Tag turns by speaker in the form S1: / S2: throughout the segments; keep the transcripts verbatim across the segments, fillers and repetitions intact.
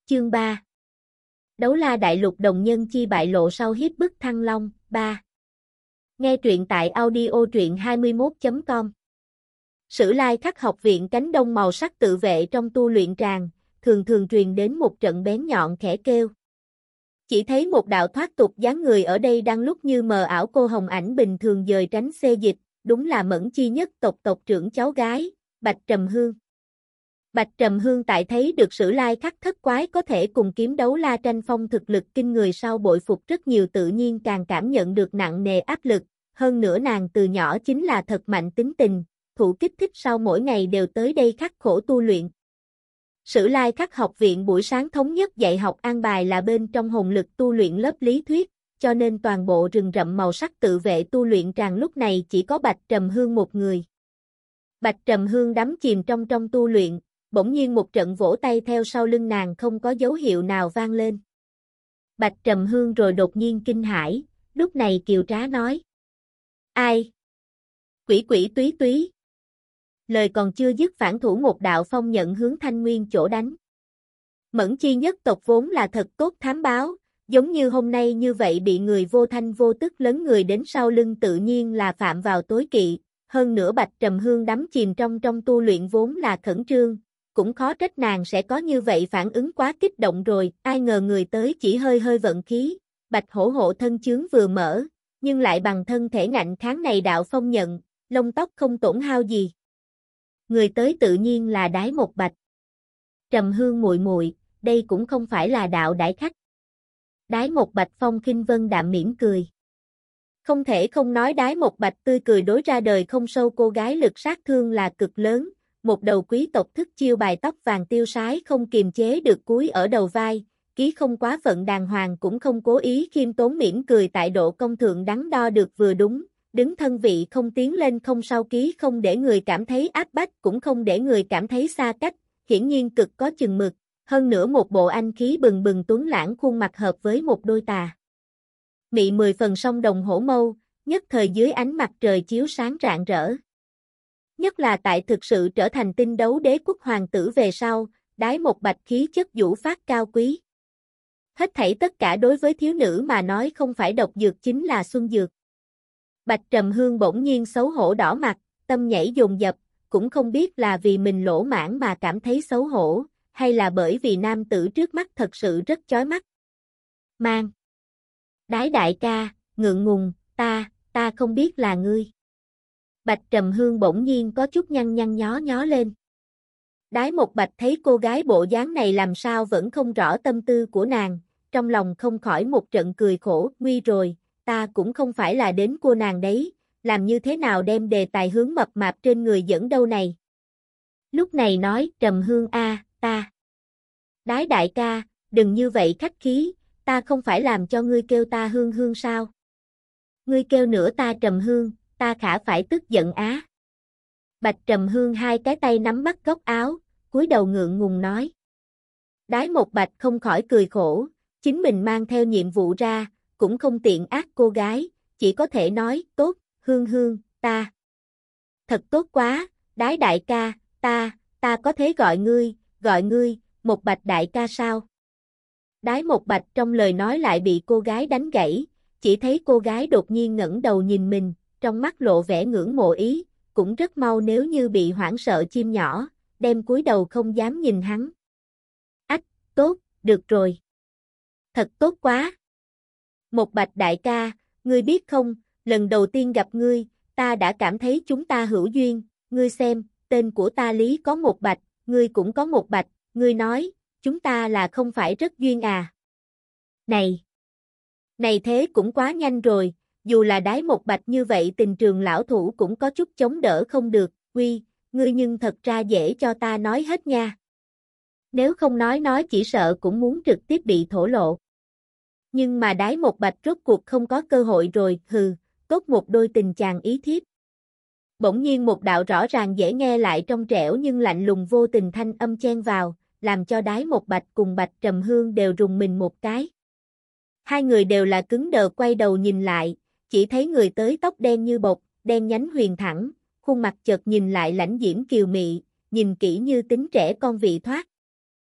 S1: Chương ba. Đấu la đại lục đồng nhân chi bại lộ sau hiếp bức Thăng Long, ba. Nghe truyện tại audio truyện hai mươi mốt chấm com. Sử lai khắc học viện cánh đông màu sắc tự vệ trong tu luyện tràng, thường thường truyền đến một trận bén nhọn khẽ kêu. Chỉ thấy một đạo thoát tục dáng người ở đây đang lúc như mờ ảo cô hồng ảnh bình thường dời tránh xê dịch, đúng là Mẫn Chi nhất tộc tộc trưởng cháu gái, Bạch Trầm Hương. Bạch Trầm Hương tại thấy được Sử lai khắc thất quái có thể cùng kiếm đấu la tranh phong thực lực kinh người sau bội phục rất nhiều, tự nhiên càng cảm nhận được nặng nề áp lực, hơn nữa nàng từ nhỏ chính là thật mạnh tính tình, thụ kích thích sau mỗi ngày đều tới đây khắc khổ tu luyện. Sử lai khắc học viện buổi sáng thống nhất dạy học an bài là bên trong hồn lực tu luyện lớp lý thuyết, cho nên toàn bộ rừng rậm màu sắc tự vệ tu luyện tràng lúc này chỉ có Bạch Trầm Hương một người. Bạch Trầm Hương đắm chìm trong trong tu luyện, bỗng nhiên một trận vỗ tay theo sau lưng nàng không có dấu hiệu nào vang lên. Bạch Trầm Hương rồi đột nhiên kinh hãi, lúc này kiều trá nói: "Ai? Quỷ quỷ túy túy." Lời còn chưa dứt phản thủ một đạo phong nhận hướng Thanh Nguyên chỗ đánh. Mẫn Chi nhất tộc vốn là thật tốt thám báo, giống như hôm nay như vậy bị người vô thanh vô tức lấn người đến sau lưng tự nhiên là phạm vào tối kỵ, hơn nữa Bạch Trầm Hương đắm chìm trong trong tu luyện vốn là khẩn trương, cũng khó trách nàng sẽ có như vậy phản ứng quá kích động rồi, ai ngờ người tới chỉ hơi hơi vận khí, Bạch Hổ hộ thân chướng vừa mở, nhưng lại bằng thân thể ngạnh kháng này đạo phong nhận, lông tóc không tổn hao gì. Người tới tự nhiên là Đái Một Bạch. Trầm Hương muội muội, đây cũng không phải là đạo đãi khách. Đái Một Bạch phong khinh vân đạm mỉm cười. Không thể không nói Đái Một Bạch tươi cười đối ra đời không sâu cô gái lực sát thương là cực lớn, một đầu quý tộc thức chiêu bài tóc vàng tiêu sái không kiềm chế được cúi ở đầu vai, ký không quá phận đàng hoàng cũng không cố ý khiêm tốn mỉm cười tại độ công thượng đắn đo được vừa đúng. Đứng thân vị không tiến lên không sau ký không để người cảm thấy áp bách cũng không để người cảm thấy xa cách, hiển nhiên cực có chừng mực, hơn nữa một bộ anh khí bừng bừng tuấn lãng khuôn mặt hợp với một đôi tà mị mười phần song đồng hổ mâu, nhất thời dưới ánh mặt trời chiếu sáng rạng rỡ. Nhất là tại thực sự trở thành tinh đấu đế quốc hoàng tử về sau, Đái Một Bạch khí chất vũ phát cao quý. Hết thảy tất cả đối với thiếu nữ mà nói không phải độc dược chính là xuân dược. Bạch Trầm Hương bỗng nhiên xấu hổ đỏ mặt, tâm nhảy dồn dập, cũng không biết là vì mình lỗ mãng mà cảm thấy xấu hổ, hay là bởi vì nam tử trước mắt thật sự rất chói mắt. Mang. Đái đại ca, ngượng ngùng, ta, ta không biết là ngươi. Bạch Trầm Hương bỗng nhiên có chút nhăn nhăn nhó nhó lên. Đái Một Bạch thấy cô gái bộ dáng này làm sao vẫn không rõ tâm tư của nàng, trong lòng không khỏi một trận cười khổ, nguy rồi. Ta cũng không phải là đến cua nàng đấy, làm như thế nào đem đề tài hướng mập mạp trên người dẫn đâu này. Lúc này nói, Trầm Hương a, ta. Đái đại ca, đừng như vậy khách khí, ta không phải làm cho ngươi kêu ta Hương Hương sao? Ngươi kêu nữa ta Trầm Hương, ta khả phải tức giận á. Bạch Trầm Hương hai cái tay nắm bắt góc áo, cúi đầu ngượng ngùng nói. Đái Một Bạch không khỏi cười khổ, chính mình mang theo nhiệm vụ ra, cũng không tiện ác cô gái, chỉ có thể nói, tốt, Hương Hương, ta. Thật tốt quá, Đái đại ca, ta, ta có thể gọi ngươi, gọi ngươi, Một Bạch đại ca sao? Đái Một Bạch trong lời nói lại bị cô gái đánh gãy, chỉ thấy cô gái đột nhiên ngẩng đầu nhìn mình, trong mắt lộ vẻ ngưỡng mộ ý, cũng rất mau nếu như bị hoảng sợ chim nhỏ, đem cúi đầu không dám nhìn hắn. Ách, tốt, được rồi. Thật tốt quá. Một Bạch đại ca, ngươi biết không, lần đầu tiên gặp ngươi, ta đã cảm thấy chúng ta hữu duyên, ngươi xem, tên của ta Lý có một Bạch, ngươi cũng có một Bạch, ngươi nói, chúng ta là không phải rất duyên à? Này! Này thế cũng quá nhanh rồi, dù là Đái Một Bạch như vậy tình trường lão thủ cũng có chút chống đỡ không được, uy, ngươi nhưng thật ra dễ cho ta nói hết nha. Nếu không nói nói chỉ sợ cũng muốn trực tiếp bị thổ lộ. Nhưng mà Đái Một Bạch rốt cuộc không có cơ hội rồi, hừ, tốt một đôi tình chàng ý thiếp. Bỗng nhiên một đạo rõ ràng dễ nghe lại trong trẻo nhưng lạnh lùng vô tình thanh âm chen vào, làm cho Đái Một Bạch cùng Bạch Trầm Hương đều rùng mình một cái. Hai người đều là cứng đờ quay đầu nhìn lại, chỉ thấy người tới tóc đen như bột, đen nhánh huyền thẳng, khuôn mặt chợt nhìn lại lãnh diễm kiều mị, nhìn kỹ như tính trẻ con vị thoát.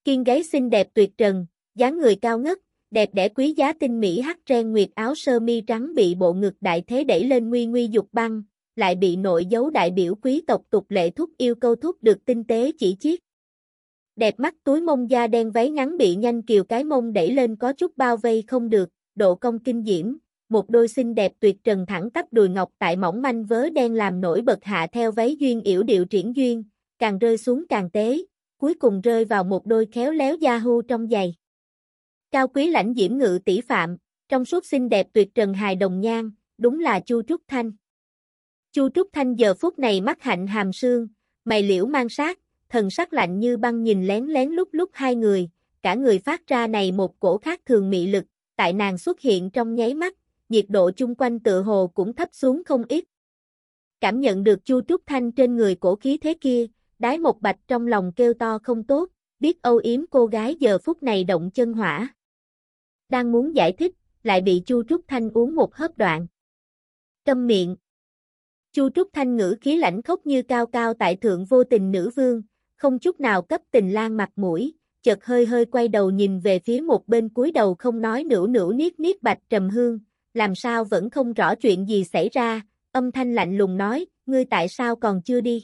S1: Kiên gáy xinh đẹp tuyệt trần, dáng người cao ngất, đẹp đẽ quý giá tinh mỹ hắc ren nguyệt áo sơ mi trắng bị bộ ngực đại thế đẩy lên nguy nguy dục băng, lại bị nội dấu đại biểu quý tộc tục lệ thúc yêu câu thúc được tinh tế chỉ chiết. Đẹp mắt túi mông da đen váy ngắn bị nhanh kiều cái mông đẩy lên có chút bao vây không được, độ cong kinh diễm, một đôi xinh đẹp tuyệt trần thẳng tắp đùi ngọc tại mỏng manh vớ đen làm nổi bật hạ theo váy duyên yểu điệu triển duyên, càng rơi xuống càng tế, cuối cùng rơi vào một đôi khéo léo da hu trong giày. Cao quý lãnh diễm ngự tỷ phạm, trong suốt xinh đẹp tuyệt trần hài đồng nhan, đúng là Chu Trúc Thanh. Chu Trúc Thanh giờ phút này mắt hạnh hàm sương, mày liễu mang sát, thần sắc lạnh như băng nhìn lén lén lúc lúc hai người, cả người phát ra này một cổ khác thường mị lực, tại nàng xuất hiện trong nháy mắt, nhiệt độ chung quanh tựa hồ cũng thấp xuống không ít. Cảm nhận được Chu Trúc Thanh trên người cổ khí thế kia, Đái Một Bạch trong lòng kêu to không tốt, biết âu yếm cô gái giờ phút này động chân hỏa. Đang muốn giải thích, lại bị Chu Trúc Thanh uống một hớp đoạn. Câm miệng. Chu Trúc Thanh ngữ khí lãnh khốc như cao cao tại thượng vô tình nữ vương, không chút nào cấp tình lang mặt mũi, chợt hơi hơi quay đầu nhìn về phía một bên cúi đầu không nói nửa nửa niết niết Bạch Trầm Hương, làm sao vẫn không rõ chuyện gì xảy ra, âm thanh lạnh lùng nói, ngươi tại sao còn chưa đi?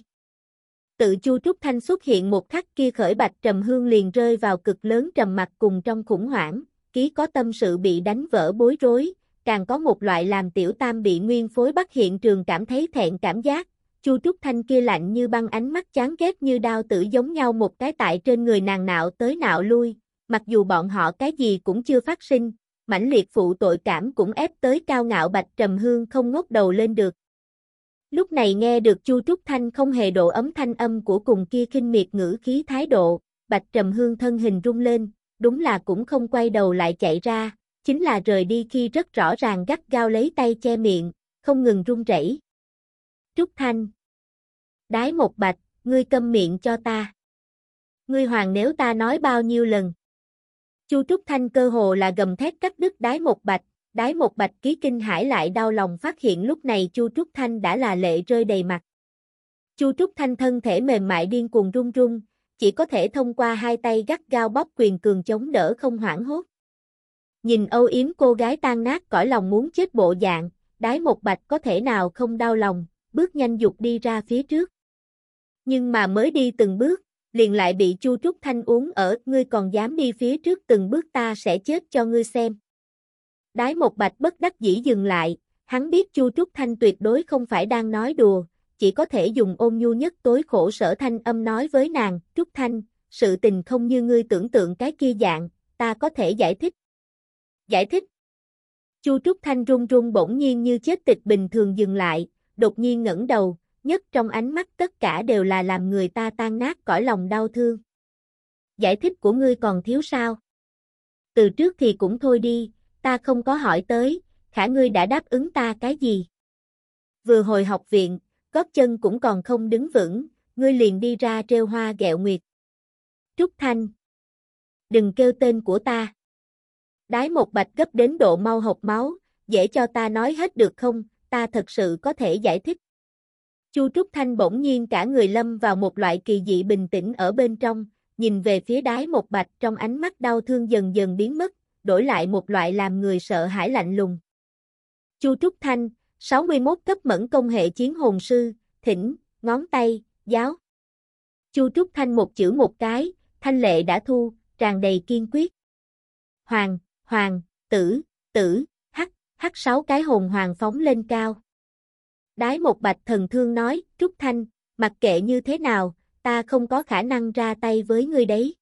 S1: Tự Chu Trúc Thanh xuất hiện một khắc kia khởi Bạch Trầm Hương liền rơi vào cực lớn trầm mặc cùng trong khủng hoảng, ký có tâm sự bị đánh vỡ bối rối, càng có một loại làm tiểu tam bị nguyên phối bắt hiện trường cảm thấy thẹn cảm giác. Chu Trúc Thanh kia lạnh như băng ánh mắt chán ghét như đao tử giống nhau một cái tại trên người nàng nạo tới nạo lui, mặc dù bọn họ cái gì cũng chưa phát sinh, mãnh liệt phụ tội cảm cũng ép tới cao ngạo Bạch Trầm Hương không ngóc đầu lên được. Lúc này nghe được Chu Trúc Thanh không hề độ ấm thanh âm của cùng kia khinh miệt ngữ khí thái độ, Bạch Trầm Hương thân hình rung lên, đúng là cũng không quay đầu lại chạy ra, chính là rời đi khi rất rõ ràng gắt gao lấy tay che miệng, không ngừng run rẩy. Trúc Thanh. Đái Một Bạch, ngươi câm miệng cho ta. Ngươi hoàng nếu ta nói bao nhiêu lần. Chu Trúc Thanh cơ hồ là gầm thét cắt đứt Đái Một Bạch, Đái Một Bạch ký kinh hãi lại đau lòng phát hiện lúc này Chu Trúc Thanh đã là lệ rơi đầy mặt. Chu Trúc Thanh thân thể mềm mại điên cuồng run run, chỉ có thể thông qua hai tay gắt gao bóp quyền cường chống đỡ không hoảng hốt. Nhìn âu yếm cô gái tan nát cõi lòng muốn chết bộ dạng, Đái Một Bạch có thể nào không đau lòng, bước nhanh dục đi ra phía trước. Nhưng mà mới đi từng bước, liền lại bị Chu Trúc Thanh uống ở, ngươi còn dám đi phía trước từng bước ta sẽ chết cho ngươi xem. Đái Một Bạch bất đắc dĩ dừng lại, hắn biết Chu Trúc Thanh tuyệt đối không phải đang nói đùa, chỉ có thể dùng ôn nhu nhất tối khổ sở thanh âm nói với nàng, Trúc Thanh, sự tình không như ngươi tưởng tượng cái kia dạng, ta có thể giải thích. Giải thích. Chu Trúc Thanh run run bỗng nhiên như chết tịch bình thường dừng lại, đột nhiên ngẩng đầu, nhất trong ánh mắt tất cả đều là làm người ta tan nát cõi lòng đau thương. Giải thích của ngươi còn thiếu sao? Từ trước thì cũng thôi đi, ta không có hỏi tới, khả ngươi đã đáp ứng ta cái gì? Vừa hồi học viện, gót chân cũng còn không đứng vững, ngươi liền đi ra trêu hoa ghẹo nguyệt. Trúc Thanh. Đừng kêu tên của ta. Đái Một Bạch gấp đến độ mau hộc máu, dễ cho ta nói hết được không, ta thật sự có thể giải thích. Chu Trúc Thanh bỗng nhiên cả người lâm vào một loại kỳ dị bình tĩnh ở bên trong, nhìn về phía Đái Một Bạch trong ánh mắt đau thương dần dần biến mất, đổi lại một loại làm người sợ hãi lạnh lùng. Chu Trúc Thanh, sáu mươi mốt cấp mẫn công hệ chiến hồn sư, thỉnh, ngón tay, giáo. Chu Trúc Thanh một chữ một cái, thanh lệ đã thu, tràn đầy kiên quyết. Hoàng, hoàng, tử, tử, hắc, hắc sáu cái hồn hoàng phóng lên cao. Đái Một Bạch thần thương nói, Trúc Thanh, mặc kệ như thế nào, ta không có khả năng ra tay với ngươi đấy.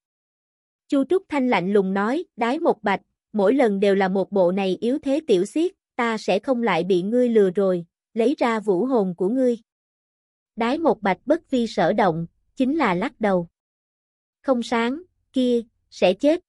S1: Chu Trúc Thanh lạnh lùng nói, Đái Một Bạch, mỗi lần đều là một bộ này yếu thế tiểu xiết, ta sẽ không lại bị ngươi lừa rồi, lấy ra vũ hồn của ngươi. Đái Một Bạch bất vi sở động, chính là lắc đầu. Không sáng, kia, sẽ chết.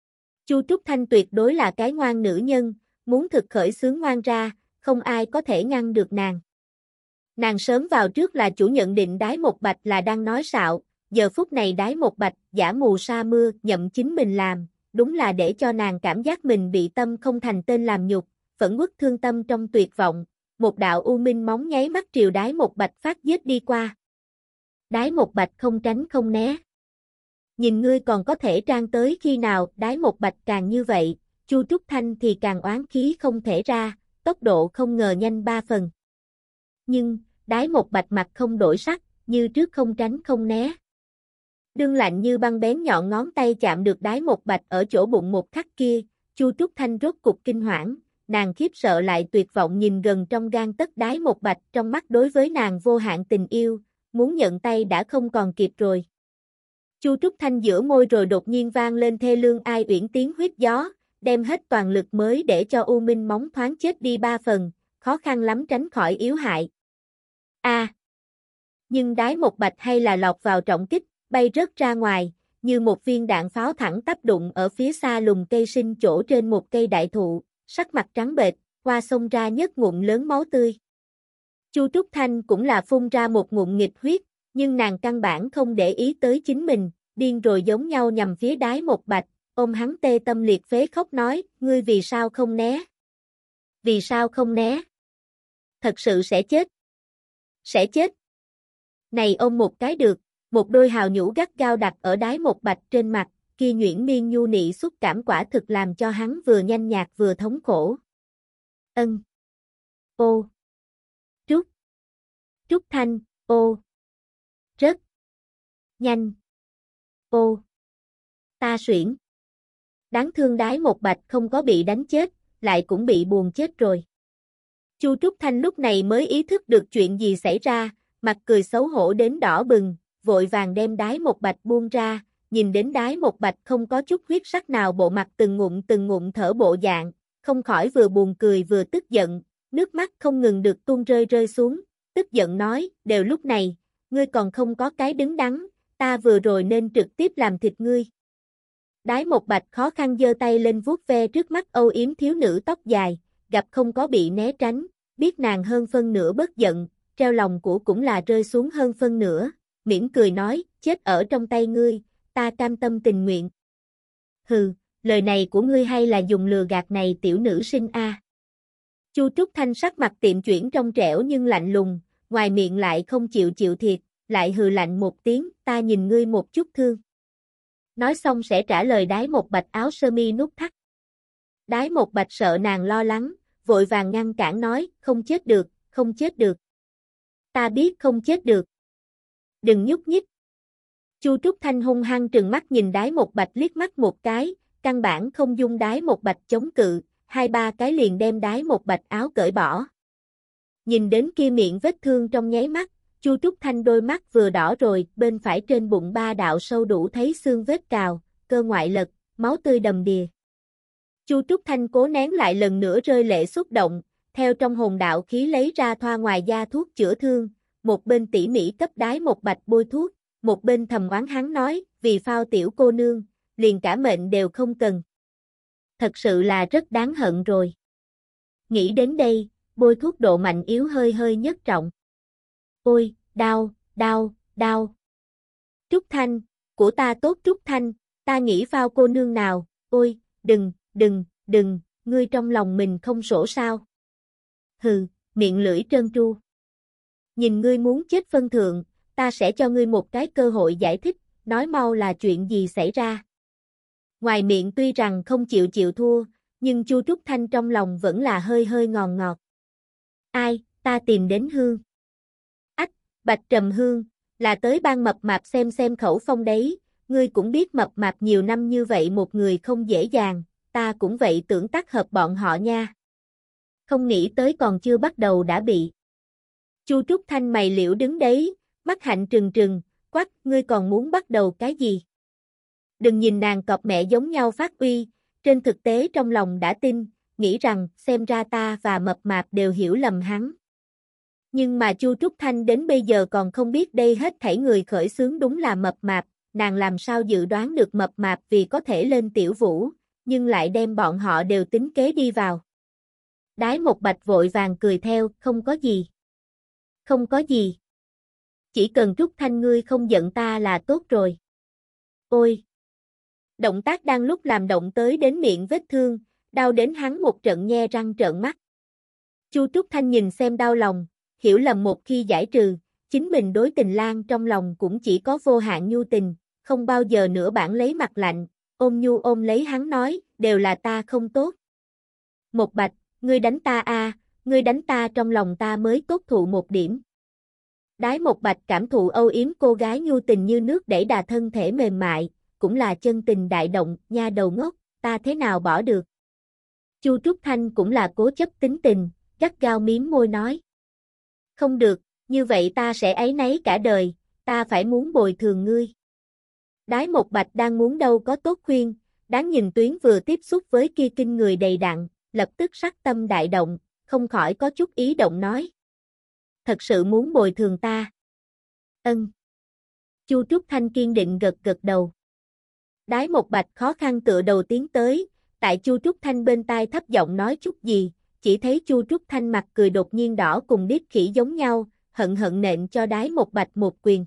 S1: Chu Trúc Thanh tuyệt đối là cái ngoan nữ nhân, muốn thực khởi xướng ngoan ra, không ai có thể ngăn được nàng. Nàng sớm vào trước là chủ nhận định Đái Một Bạch là đang nói xạo, giờ phút này Đái Một Bạch giả mù sa mưa nhậm chính mình làm, đúng là để cho nàng cảm giác mình bị tâm không thành tên làm nhục, phẫn uất thương tâm trong tuyệt vọng, một đạo u minh móng nháy mắt triều Đái Một Bạch phát giết đi qua. Đái Một Bạch không tránh không né. Nhìn ngươi còn có thể trang tới khi nào, Đái Một Bạch càng như vậy, Chu Trúc Thanh thì càng oán khí không thể ra, tốc độ không ngờ nhanh ba phần. Nhưng, Đái Một Bạch mặt không đổi sắc, như trước không tránh không né. Đương lạnh như băng bén nhọn ngón tay chạm được Đái Một Bạch ở chỗ bụng một khắc kia, Chu Trúc Thanh rốt cục kinh hoảng, nàng khiếp sợ lại tuyệt vọng nhìn gần trong gan tấc Đái Một Bạch, trong mắt đối với nàng vô hạn tình yêu, muốn nhận tay đã không còn kịp rồi. Chu Trúc Thanh giữa môi rồi đột nhiên vang lên thê lương ai uyển tiếng huýt gió, đem hết toàn lực mới để cho U Minh móng thoáng chết đi ba phần, khó khăn lắm tránh khỏi yếu hại. A. À, nhưng Đái Một Bạch hay là lọt vào trọng kích, bay rớt ra ngoài, như một viên đạn pháo thẳng tắp đụng ở phía xa lùm cây sinh chỗ trên một cây đại thụ, sắc mặt trắng bệch, qua xông ra nhớt ngụm lớn máu tươi. Chu Trúc Thanh cũng là phun ra một ngụm nghịch huyết, nhưng nàng căn bản không để ý tới chính mình, điên rồi giống nhau nhằm phía Đái Một Bạch, ôm hắn tê tâm liệt phế khóc nói, ngươi vì sao không né? Vì sao không né? Thật sự sẽ chết. Sẽ chết. Này ôm một cái được, một đôi hào nhũ gắt gao đặt ở Đái Một Bạch trên mặt, kia nhuyễn miên nhu nị xúc cảm quả thực làm cho hắn vừa nhanh nhạt vừa thống khổ. Ân. Ô. Trúc. Trúc Thanh, ô. Rất. Nhanh. Ô. Ta xuyển. Đáng thương Đái Một Bạch không có bị đánh chết, lại cũng bị buồn chết rồi. Chu Trúc Thanh lúc này mới ý thức được chuyện gì xảy ra, mặt cười xấu hổ đến đỏ bừng, vội vàng đem Đái Một Bạch buông ra, nhìn đến Đái Một Bạch không có chút huyết sắc nào bộ mặt từng ngụm từng ngụm thở bộ dạng, không khỏi vừa buồn cười vừa tức giận, nước mắt không ngừng được tuôn rơi rơi xuống, tức giận nói, đều lúc này, ngươi còn không có cái đứng đắn, ta vừa rồi nên trực tiếp làm thịt ngươi. Đái Một Bạch khó khăn giơ tay lên vuốt ve trước mắt âu yếm thiếu nữ tóc dài, gặp không có bị né tránh, biết nàng hơn phân nửa bất giận, treo lòng của cũng là rơi xuống hơn phân nửa, mỉm cười nói, chết ở trong tay ngươi, ta cam tâm tình nguyện. Hừ, lời này của ngươi hay là dùng lừa gạt này tiểu nữ sinh a? À? Chu Trúc Thanh sắc mặt tiệm chuyển trong trẻo nhưng lạnh lùng, ngoài miệng lại không chịu chịu thiệt, lại hừ lạnh một tiếng, ta nhìn ngươi một chút thương. Nói xong sẽ trả lời Đái Một Bạch áo sơ mi nút thắt. Đái Một Bạch sợ nàng lo lắng, vội vàng ngăn cản nói, không chết được, không chết được. Ta biết không chết được. Đừng nhúc nhích. Chu Trúc Thanh hung hăng trừng mắt nhìn Đái Một Bạch liếc mắt một cái, căn bản không dung Đái Một Bạch chống cự, hai ba cái liền đem Đái Một Bạch áo cởi bỏ. Nhìn đến kia miệng vết thương trong nháy mắt, Chu Trúc Thanh đôi mắt vừa đỏ rồi, bên phải trên bụng ba đạo sâu đủ thấy xương vết cào, cơ ngoại lật, máu tươi đầm đìa. Chu Trúc Thanh cố nén lại lần nữa rơi lệ xúc động, theo trong hồn đạo khí lấy ra thoa ngoài da thuốc chữa thương, một bên tỉ mỉ cấp Đái Một Bạch bôi thuốc, một bên thầm oán hắn nói, vì phao tiểu cô nương, liền cả mệnh đều không cần. Thật sự là rất đáng hận rồi. Nghĩ đến đây, bôi thuốc độ mạnh yếu hơi hơi nhất trọng. Ôi, đau, đau, đau. Trúc Thanh, của ta tốt Trúc Thanh, ta nghĩ phao cô nương nào, ôi, đừng, đừng, đừng, ngươi trong lòng mình không sổ sao. Hừ, miệng lưỡi trơn tru. Nhìn ngươi muốn chết phân thượng, ta sẽ cho ngươi một cái cơ hội giải thích, nói mau là chuyện gì xảy ra. Ngoài miệng tuy rằng không chịu chịu thua, nhưng Chu Trúc Thanh trong lòng vẫn là hơi hơi ngòn ngọt. Ai, ta tìm đến Hương. Ách, Bạch Trầm Hương, là tới ban mập mạp xem xem khẩu phong đấy, ngươi cũng biết mập mạp nhiều năm như vậy một người không dễ dàng, ta cũng vậy tưởng tác hợp bọn họ nha. Không nghĩ tới còn chưa bắt đầu đã bị. Chu Trúc Thanh mày liễu đứng đấy, mắt hạnh trừng trừng, quắc, ngươi còn muốn bắt đầu cái gì? Đừng nhìn nàng cọp mẹ giống nhau phát uy, trên thực tế trong lòng đã tin, nghĩ rằng xem ra ta và mập mạp đều hiểu lầm hắn. Nhưng mà Chu Trúc Thanh đến bây giờ còn không biết đây hết thảy người khởi xướng đúng là mập mạp, nàng làm sao dự đoán được mập mạp vì có thể lên tiểu vũ, nhưng lại đem bọn họ đều tính kế đi vào. Đái Một Bạch vội vàng cười theo, không có gì. Không có gì. Chỉ cần Trúc Thanh ngươi không giận ta là tốt rồi. Ôi! Động tác đang lúc làm động tới đến miệng vết thương, đau đến hắn một trận nhe răng trợn mắt. Chu Trúc Thanh nhìn xem đau lòng, hiểu lầm một khi giải trừ, chính mình đối Tình Lang trong lòng cũng chỉ có vô hạn nhu tình, không bao giờ nữa bản lấy mặt lạnh, ôm nhu ôm lấy hắn nói, đều là ta không tốt. Một Bạch, ngươi đánh ta a, ngươi đánh ta trong lòng ta mới tốt thụ một điểm. Đái Một Bạch cảm thụ âu yếm cô gái nhu tình như nước đẩy đà thân thể mềm mại, cũng là chân tình đại động, nha đầu ngốc, ta thế nào bỏ được. Chu Trúc Thanh cũng là cố chấp tính tình, gắt gao miếm môi nói. Không được, như vậy ta sẽ áy náy cả đời, ta phải muốn bồi thường ngươi. Đái Một Bạch đang muốn đâu có tốt khuyên, đáng nhìn Tuyến vừa tiếp xúc với kia kinh người đầy đặn, lập tức sắc tâm đại động, không khỏi có chút ý động nói. Thật sự muốn bồi thường ta. Ân. Chu Trúc Thanh kiên định gật gật đầu. Đái Một Bạch khó khăn tựa đầu tiến tới, tại Chu Trúc Thanh bên tai thấp giọng nói chút gì, chỉ thấy Chu Trúc Thanh mặt cười đột nhiên đỏ cùng điếc khỉ giống nhau, hận hận nện cho Đái Một Bạch một quyền.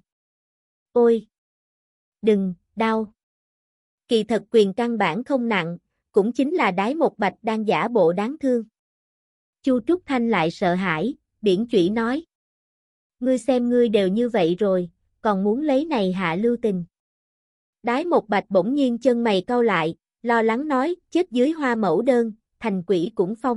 S1: Ôi! Đừng, đau! Kỳ thật quyền căn bản không nặng, cũng chính là Đái Một Bạch đang giả bộ đáng thương. Chu Trúc Thanh lại sợ hãi, biển chủy nói. Ngươi xem ngươi đều như vậy rồi, còn muốn lấy này hạ lưu tình. Đái Một Bạch bỗng nhiên chân mày cau lại, lo lắng nói, chết dưới hoa mẫu đơn, thành quỷ cũng phong.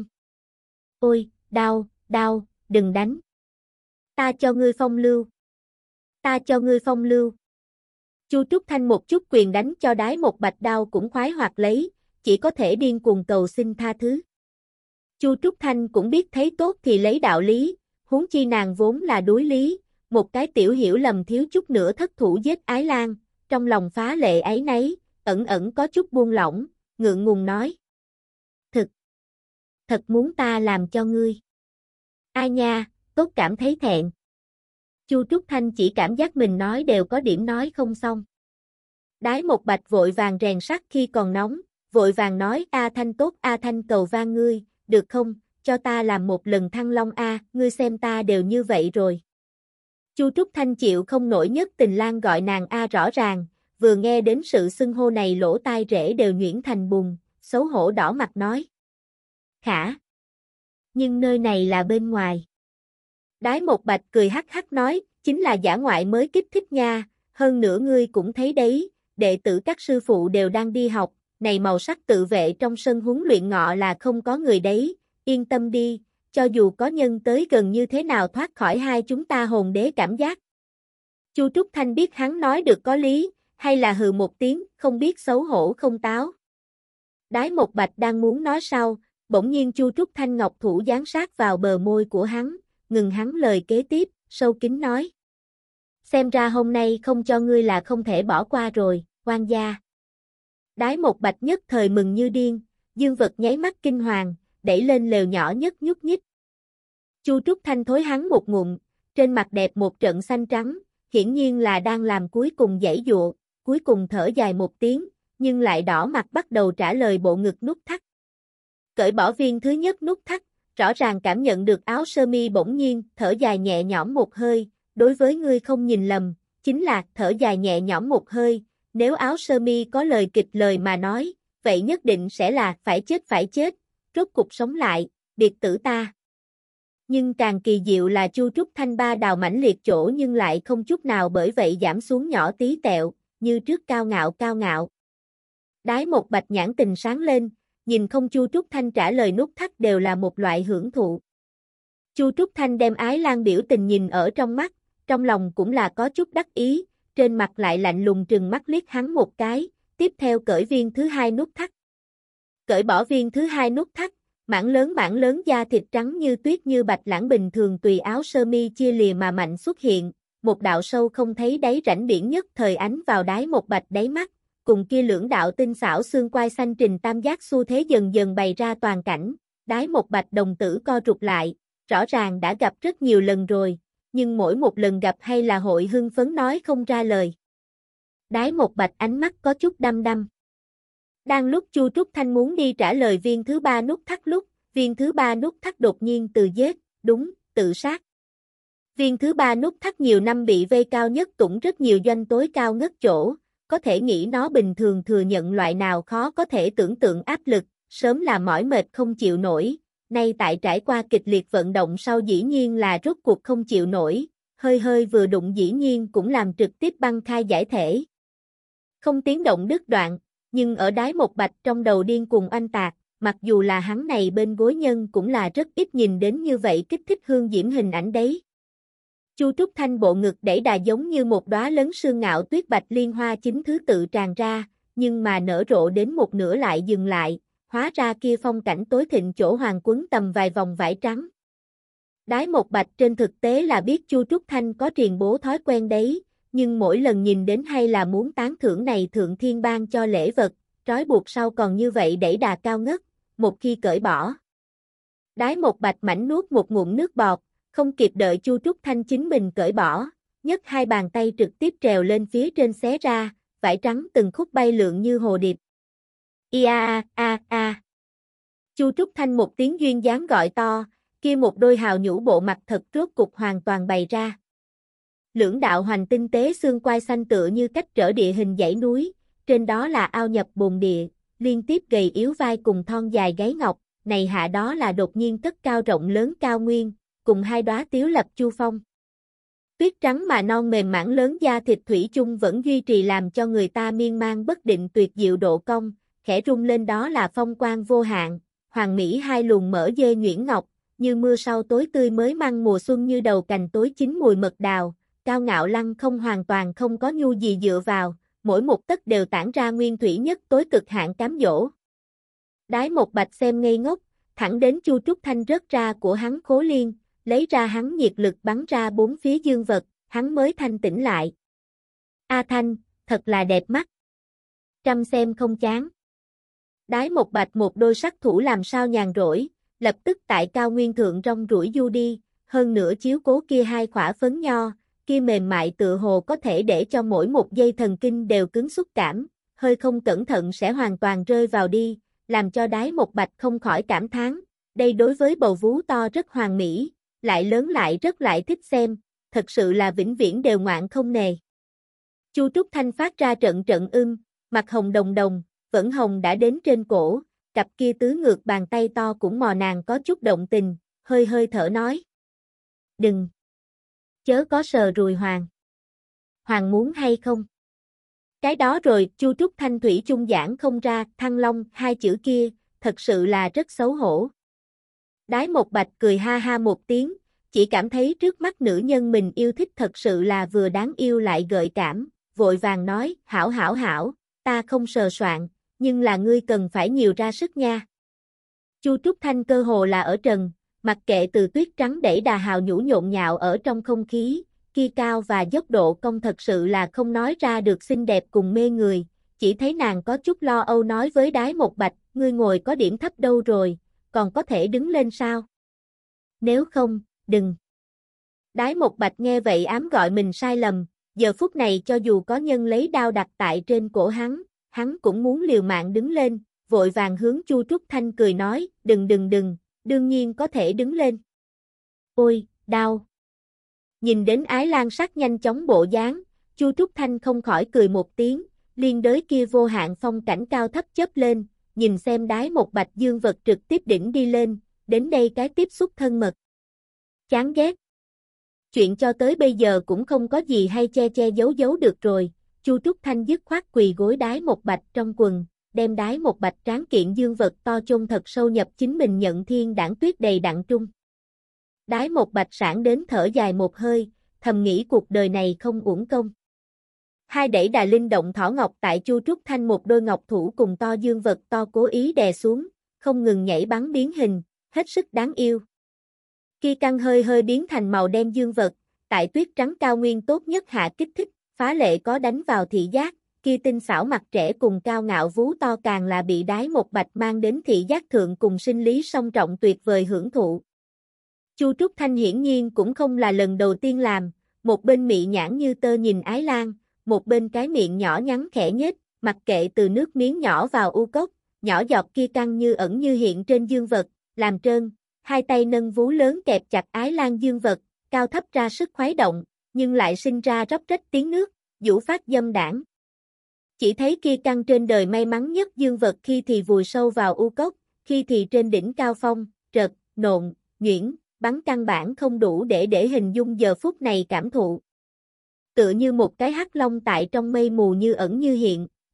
S1: Ôi, đau, đau, đừng đánh. Ta cho ngươi phong lưu. Ta cho ngươi phong lưu. Chu Trúc Thanh một chút quyền đánh cho Đái Một Bạch đau cũng khoái hoạt lấy, chỉ có thể điên cuồng cầu xin tha thứ. Chu Trúc Thanh cũng biết thấy tốt thì lấy đạo lý, huống chi nàng vốn là đối lý, một cái tiểu hiểu lầm thiếu chút nữa thất thủ giết Ái Lan, trong lòng phá lệ ấy nấy, ẩn ẩn có chút buông lỏng, ngượng ngùng nói. Thực, thật muốn ta làm cho ngươi. Ai nha, tốt cảm thấy thẹn. Chu Trúc Thanh chỉ cảm giác mình nói đều có điểm nói không xong. Đái Một Bạch vội vàng rèn sắt khi còn nóng, vội vàng nói A Thanh tốt A Thanh cầu van ngươi, được không, cho ta làm một lần Thăng Long A, ngươi xem ta đều như vậy rồi. Chu Trúc Thanh chịu không nổi nhất Tình Lang gọi nàng A rõ ràng, vừa nghe đến sự xưng hô này lỗ tai rễ đều nhuyễn thành bùn, xấu hổ đỏ mặt nói. Khả. Nhưng nơi này là bên ngoài. Đái Một Bạch cười hắc hắc nói, chính là giả ngoại mới kích thích nha, hơn nữa ngươi cũng thấy đấy, đệ tử các sư phụ đều đang đi học, này màu sắc tự vệ trong sân huấn luyện ngọ là không có người đấy, yên tâm đi, cho dù có nhân tới gần như thế nào thoát khỏi hai chúng ta hồn đế cảm giác. Chu Trúc Thanh biết hắn nói được có lý, hay là hừ một tiếng, không biết xấu hổ không táo. Đái Một Bạch đang muốn nói sau, bỗng nhiên Chu Trúc Thanh ngọc thủ dán sát vào bờ môi của hắn, ngừng hắn lời kế tiếp, sâu kín nói. Xem ra hôm nay không cho ngươi là không thể bỏ qua rồi, quan gia. Đái Một Bạch nhất thời mừng như điên, dương vật nháy mắt kinh hoàng, đẩy lên lều nhỏ nhất nhúc nhích. Chu Trúc Thanh thối hắn một ngụm, trên mặt đẹp một trận xanh trắng, hiển nhiên là đang làm cuối cùng giãy dụa, cuối cùng thở dài một tiếng, nhưng lại đỏ mặt bắt đầu trả lời bộ ngực nút thắt. Cởi bỏ viên thứ nhất nút thắt, rõ ràng cảm nhận được áo sơ mi bỗng nhiên, thở dài nhẹ nhõm một hơi, đối với ngươi không nhìn lầm, chính là thở dài nhẹ nhõm một hơi, nếu áo sơ mi có lời kịch lời mà nói, vậy nhất định sẽ là phải chết phải chết, rốt cục sống lại, biệt tử ta. Nhưng càng kỳ diệu là Chu Trúc Thanh ba đào mãnh liệt chỗ nhưng lại không chút nào bởi vậy giảm xuống nhỏ tí tẹo, như trước cao ngạo cao ngạo. Đái Một Bạch nhãn tình sáng lên, nhìn không Chu Trúc Thanh trả lời nút thắt đều là một loại hưởng thụ. Chu Trúc Thanh đem Ái Lan biểu tình nhìn ở trong mắt, trong lòng cũng là có chút đắc ý, trên mặt lại lạnh lùng trừng mắt liếc hắn một cái, tiếp theo cởi viên thứ hai nút thắt. Cởi bỏ viên thứ hai nút thắt, mảng lớn mảng lớn da thịt trắng như tuyết như bạch lãng bình thường tùy áo sơ mi chia lìa mà mạnh xuất hiện, một đạo sâu không thấy đáy rãnh biển nhất thời ánh vào Đái Một Bạch đáy mắt, cùng kia lưỡng đạo tinh xảo xương quai xanh trình tam giác xu thế dần dần bày ra toàn cảnh, Đái Một Bạch đồng tử co rụt lại, rõ ràng đã gặp rất nhiều lần rồi, nhưng mỗi một lần gặp hay là hội hưng phấn nói không ra lời. Đái Một Bạch ánh mắt có chút đăm đăm. Đang lúc Chu Trúc Thanh muốn đi trả lời viên thứ ba nút thắt lúc, viên thứ ba nút thắt đột nhiên từ giết, đúng, tự sát. Viên thứ ba nút thắt nhiều năm bị vây cao nhất tủng rất nhiều doanh tối cao ngất chỗ, có thể nghĩ nó bình thường thừa nhận loại nào khó có thể tưởng tượng áp lực, sớm là mỏi mệt không chịu nổi, nay tại trải qua kịch liệt vận động sau dĩ nhiên là rốt cuộc không chịu nổi, hơi hơi vừa đụng dĩ nhiên cũng làm trực tiếp băng khai giải thể. Không tiếng động đứt đoạn, nhưng ở Đái Một Bạch trong đầu điên cuồng oanh tạc, mặc dù là hắn này bên gối nhân cũng là rất ít nhìn đến như vậy kích thích hương diễm hình ảnh đấy. Chu Trúc Thanh bộ ngực đẩy đà giống như một đóa lớn sương ngạo tuyết bạch liên hoa chính thứ tự tràn ra, nhưng mà nở rộ đến một nửa lại dừng lại, hóa ra kia phong cảnh tối thịnh chỗ hoàng quấn tầm vài vòng vải trắng. Đái Một Bạch trên thực tế là biết Chu Trúc Thanh có truyền bố thói quen đấy, nhưng mỗi lần nhìn đến hay là muốn tán thưởng này thượng thiên ban cho lễ vật, trói buộc sau còn như vậy đẩy đà cao ngất, một khi cởi bỏ. Đái Một Bạch mảnh nuốt một ngụm nước bọt, không kịp đợi Chu Trúc Thanh chính mình cởi bỏ, nhấc hai bàn tay trực tiếp trèo lên phía trên xé ra, vải trắng từng khúc bay lượn như hồ điệp. Ia a a a. Chu Trúc Thanh một tiếng duyên dáng gọi to, kia một đôi hào nhũ bộ mặt thật rốt cục hoàn toàn bày ra. Lưỡng đạo hoành tinh tế xương quai xanh tựa như cách trở địa hình dãy núi, trên đó là ao nhập bồn địa, liên tiếp gầy yếu vai cùng thon dài gáy ngọc, này hạ đó là đột nhiên cất cao rộng lớn cao nguyên, cùng hai đóa tiếu lập chu phong. Tuyết trắng mà non mềm mảng lớn da thịt thủy chung vẫn duy trì làm cho người ta miên man bất định tuyệt diệu độ cong, khẽ rung lên đó là phong quang vô hạn, hoàng mỹ hai luồng mỡ dê nhuyễn ngọc, như mưa sau tối tươi mới măng mùa xuân như đầu cành tối chín mùi mật đào, cao ngạo lăng không hoàn toàn không có nhu gì dựa vào, mỗi một tấc đều tản ra nguyên thủy nhất tối cực hạn cám dỗ. Đái Một Bạch xem ngây ngốc, thẳng đến Chu Trúc Thanh rớt ra của hắn khố liên, lấy ra hắn nhiệt lực bắn ra bốn phía dương vật, hắn mới thanh tỉnh lại. A Thanh, thật là đẹp mắt. Trăm xem không chán. Đái Một Bạch một đôi sắc thủ làm sao nhàn rỗi, lập tức tại cao nguyên thượng rong ruổi du đi, hơn nữa chiếu cố kia hai khỏa phấn nho, kia mềm mại tựa hồ có thể để cho mỗi một dây thần kinh đều cứng xúc cảm, hơi không cẩn thận sẽ hoàn toàn rơi vào đi, làm cho Đái Một Bạch không khỏi cảm thán, đây đối với bầu vú to rất hoàn mỹ, lại lớn lại rất lại thích xem, thật sự là vĩnh viễn đều ngoạn không nề. Chu Trúc Thanh phát ra trận trận ưm, mặt hồng đồng đồng, vẫn hồng đã đến trên cổ, cặp kia tứ ngược bàn tay to cũng mò nàng có chút động tình, hơi hơi thở nói. Đừng! Chớ có sờ rùi Hoàng. Hoàng muốn hay không? Cái đó rồi, Chu Trúc Thanh thủy chung giảng không ra, Thăng Long, hai chữ kia, thật sự là rất xấu hổ. Đái Một Bạch cười ha ha một tiếng, chỉ cảm thấy trước mắt nữ nhân mình yêu thích thật sự là vừa đáng yêu lại gợi cảm, vội vàng nói, hảo hảo hảo, ta không sờ soạn, nhưng là ngươi cần phải nhiều ra sức nha. Chu Trúc Thanh cơ hồ là ở trần, mặc kệ từ tuyết trắng đẩy đà hào nhũ nhộn nhạo ở trong không khí, kia cao và dốc độ cong thật sự là không nói ra được xinh đẹp cùng mê người, chỉ thấy nàng có chút lo âu nói với Đái Một Bạch, ngươi ngồi có điểm thấp đâu rồi, còn có thể đứng lên sao? Nếu không, đừng. Đái Một Bạch nghe vậy ám gọi mình sai lầm, giờ phút này cho dù có nhân lấy đao đặt tại trên cổ hắn, hắn cũng muốn liều mạng đứng lên, vội vàng hướng Chu Trúc Thanh cười nói, đừng đừng đừng, đương nhiên có thể đứng lên. Ôi, đau. Nhìn đến Ái Lan sắc nhanh chóng bộ dáng, Chu Trúc Thanh không khỏi cười một tiếng, liên đới kia vô hạn phong cảnh cao thấp chớp lên, nhìn xem Đái Một Bạch dương vật trực tiếp đỉnh đi lên, đến đây cái tiếp xúc thân mật. Chán ghét. Chuyện cho tới bây giờ cũng không có gì hay che che giấu giấu được rồi, Chu Trúc Thanh dứt khoát quỳ gối Đái Một Bạch trong quần, đem Đái Một Bạch tráng kiện dương vật to chôn thật sâu nhập chính mình nhận thiên đảng tuyết đầy đặn trung. Đái Một Bạch sảng đến thở dài một hơi, thầm nghĩ cuộc đời này không uổng công. Hai đẩy đà linh động thỏ ngọc tại Chu Trúc Thanh một đôi ngọc thủ cùng to dương vật to cố ý đè xuống, không ngừng nhảy bắn biến hình, hết sức đáng yêu. Kia căng hơi hơi biến thành màu đen dương vật, tại tuyết trắng cao nguyên tốt nhất hạ kích thích, phá lệ có đánh vào thị giác, kia tinh xảo mặt trẻ cùng cao ngạo vú to càng là bị Đái Một Bạch mang đến thị giác thượng cùng sinh lý song trọng tuyệt vời hưởng thụ. Chu Trúc Thanh hiển nhiên cũng không là lần đầu tiên làm, một bên mị nhãn như tơ nhìn Ái Lan, một bên cái miệng nhỏ nhắn khẽ nhếch, mặc kệ từ nước miếng nhỏ vào u cốc, nhỏ giọt kia căng như ẩn như hiện trên dương vật, làm trơn, hai tay nâng vú lớn kẹp chặt Ái Lan dương vật, cao thấp ra sức khuấy động, nhưng lại sinh ra róc rách tiếng nước, vũ phát dâm đảng. Chỉ thấy kia căng trên đời may mắn nhất dương vật khi thì vùi sâu vào u cốc, khi thì trên đỉnh cao phong, trật, nộn, nhuyễn, bắn căn bản không đủ để để hình dung giờ phút này cảm thụ. Tựa như một cái hắc long tại trong mây mù như ẩn như hiện,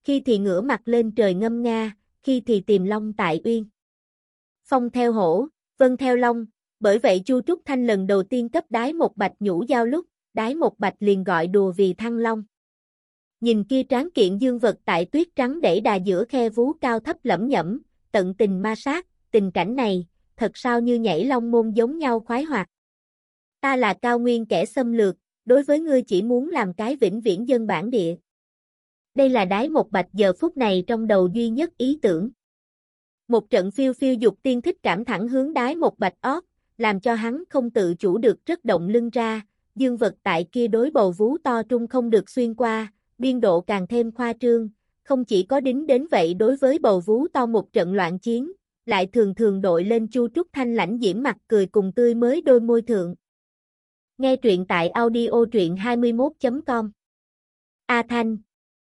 S1: khi thì ngửa mặt lên trời ngâm nga, khi thì tìm long tại uyên. Phong theo hổ, vân theo long, bởi vậy Chu Trúc Thanh lần đầu tiên cấp Đái Một Bạch nhũ giao lúc, Đái Một Bạch liền gọi đùa vì Thăng Long. Nhìn kia tráng kiện dương vật tại tuyết trắng đẩy đà giữa khe vú cao thấp lẫm nhẫm, tận tình ma sát, tình cảnh này, thật sao như nhảy long môn giống nhau khoái hoạt. Ta là cao nguyên kẻ xâm lược, đối với ngươi chỉ muốn làm cái vĩnh viễn dân bản địa. Đây là Đái Một Bạch giờ phút này trong đầu duy nhất ý tưởng. Một trận phiêu phiêu dục tiên thích cảm thẳng hướng Đái Một Bạch ót, làm cho hắn không tự chủ được rất động lưng ra, dương vật tại kia đối bầu vú to trung không được xuyên qua, biên độ càng thêm khoa trương, không chỉ có đính đến vậy đối với bầu vú to một trận loạn chiến, lại thường thường đội lên Chu Trúc Thanh lãnh diễm mặt cười cùng tươi mới đôi môi thượng. Nghe truyện tại audio truyện hai mươi mốt chấm com. A Thanh.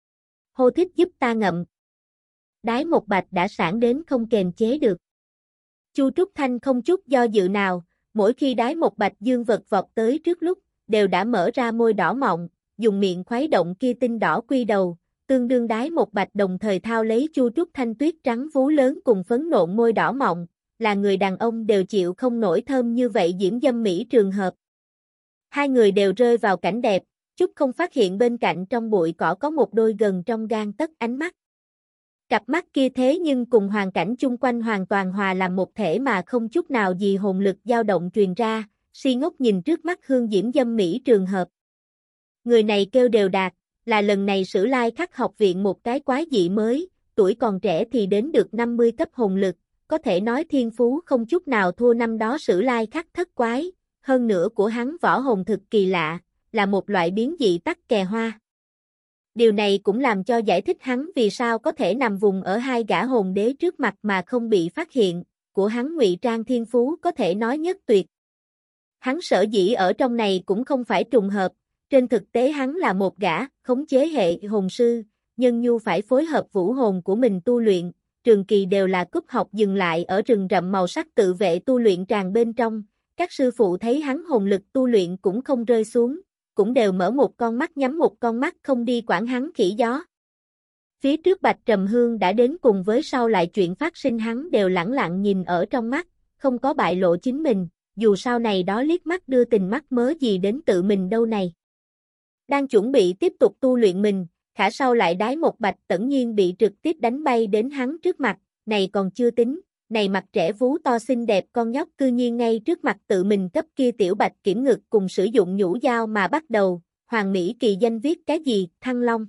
S1: Hô thích giúp ta ngậm. Đái Một Bạch đã sảng đến không kềm chế được. Chu Trúc Thanh không chút do dự nào, mỗi khi Đái Một Bạch dương vật vọt tới trước lúc, đều đã mở ra môi đỏ mọng, dùng miệng khuấy động kia tinh đỏ quy đầu, tương đương Đái Một Bạch đồng thời thao lấy Chu Trúc Thanh tuyết trắng vú lớn cùng phấn nộn môi đỏ mọng, là người đàn ông đều chịu không nổi thơm như vậy diễm dâm mỹ trường hợp. Hai người đều rơi vào cảnh đẹp, chút không phát hiện bên cạnh trong bụi cỏ có một đôi gần trong gang tấc ánh mắt. Cặp mắt kia thế nhưng cùng hoàn cảnh chung quanh hoàn toàn hòa làm một thể mà không chút nào gì hồn lực dao động truyền ra, si ngốc nhìn trước mắt hương diễm dâm mỹ trường hợp. Người này kêu Đều Đạt, là lần này Sử Lai Khắc học viện một cái quái dị mới, tuổi còn trẻ thì đến được năm mươi cấp hồn lực, có thể nói thiên phú không chút nào thua năm đó Sử Lai Khắc thất quái, hơn nữa của hắn võ hồn thực kỳ lạ, là một loại biến dị tắc kè hoa. Điều này cũng làm cho giải thích hắn vì sao có thể nằm vùng ở hai gã hồn đế trước mặt mà không bị phát hiện, của hắn ngụy trang thiên phú có thể nói nhất tuyệt. Hắn sở dĩ ở trong này cũng không phải trùng hợp, trên thực tế hắn là một gã khống chế hệ hồn sư, nhân nhu phải phối hợp vũ hồn của mình tu luyện, trường kỳ đều là cúp học dừng lại ở rừng rậm màu sắc tự vệ tu luyện tràn bên trong, các sư phụ thấy hắn hồn lực tu luyện cũng không rơi xuống, cũng đều mở một con mắt nhắm một con mắt không đi quản hắn khỉ gió. Phía trước Bạch Trầm Hương đã đến cùng với sau lại chuyện phát sinh hắn đều lẳng lặng nhìn ở trong mắt, không có bại lộ chính mình, dù sau này đó liếc mắt đưa tình mắt mớ gì đến tự mình đâu này. Đang chuẩn bị tiếp tục tu luyện mình, khả sau lại Đái Một Bạch tẩn nhiên bị trực tiếp đánh bay đến hắn trước mặt, này còn chưa tính, này mặt trẻ vú to xinh đẹp con nhóc cư nhiên ngay trước mặt tự mình cấp kia tiểu Bạch kiểm ngực cùng sử dụng nhũ dao mà bắt đầu, Hoàng Mỹ kỳ danh viết cái gì, Thăng Long.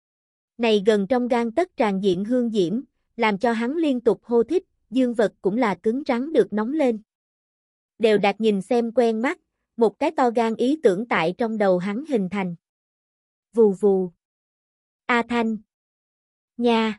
S1: Này gần trong gan tất tràn diện hương diễm, làm cho hắn liên tục hô thích, dương vật cũng là cứng rắn được nóng lên. Đều Đạt nhìn xem quen mắt, một cái to gan ý tưởng tại trong đầu hắn hình thành. Vù vù. A Thanh. Nha.